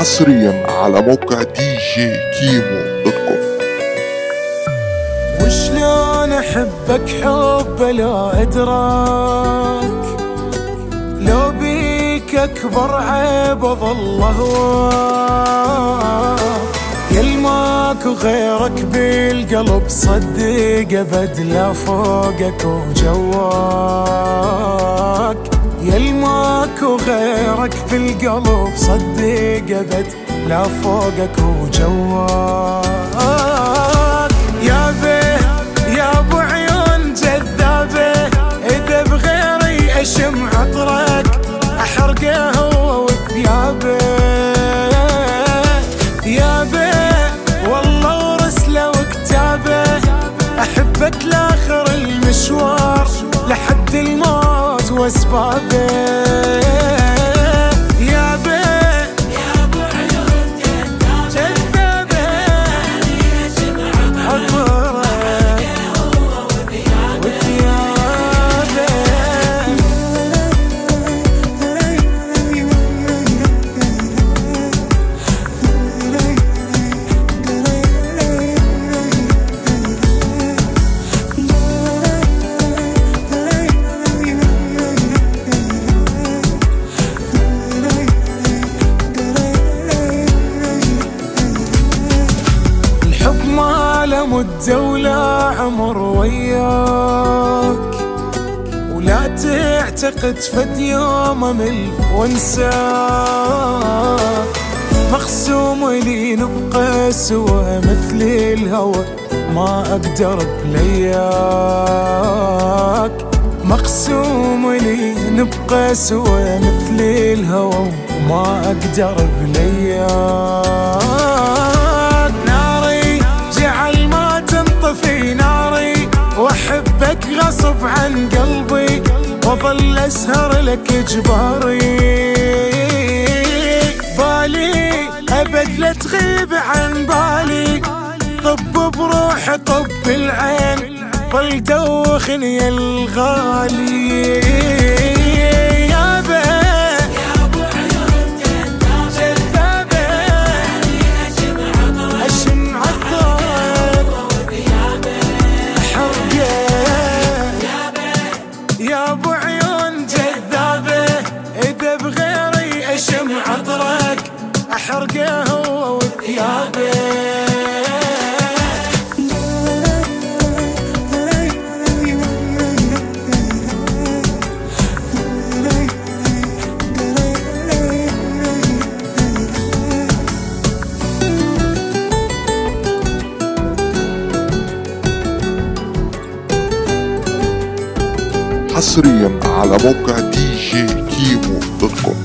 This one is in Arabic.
حصريا على موقع دي جي كيمو دوت كوم. وشلون احبك حب لا ادراك، لو بيك اكبر عيب اظل هواك، يلماك وغيرك بالقلب صدق ابد لا فوقك وجواك، يلماك وغيرك بالقلب صدق ابد لا فوقك وجواك. يا بيه يا ابو عيون جذابه، اذا بغيري اشم عطرك احرقه هو وثيابه. يا بيه والله ورسله وكتابه، احبك لاخر المشوار لحد الموت واسبابه. يا بيه يا ابو عيون جذابه، عطرك وثيابه. مدة ولا عمر وياك، ولا تعتقد فد يوم امل وانساك، مقسوم لي نبقى سوا مثل الهوى ما اقدر بلياك، مقسوم لي نبقى سوا مثل الهوى ما اقدر بلياك. ناري جعل ما تنطفي ناري، واحبك غصب عن قلبي واظل اسهر لك اجباري. بالي ابد لا تغيب عن بالي، طب بروحي طب العين ظل دوخني يا الغالي. يا بيه يا ابو عيون جذابه، اشم عطرك حرقه. يا ابو عيون جذابه، اذا بغيري اشم عطرك احرقه هو وثيابه. حصريا على موقع دي جي كيمو دوت كوم.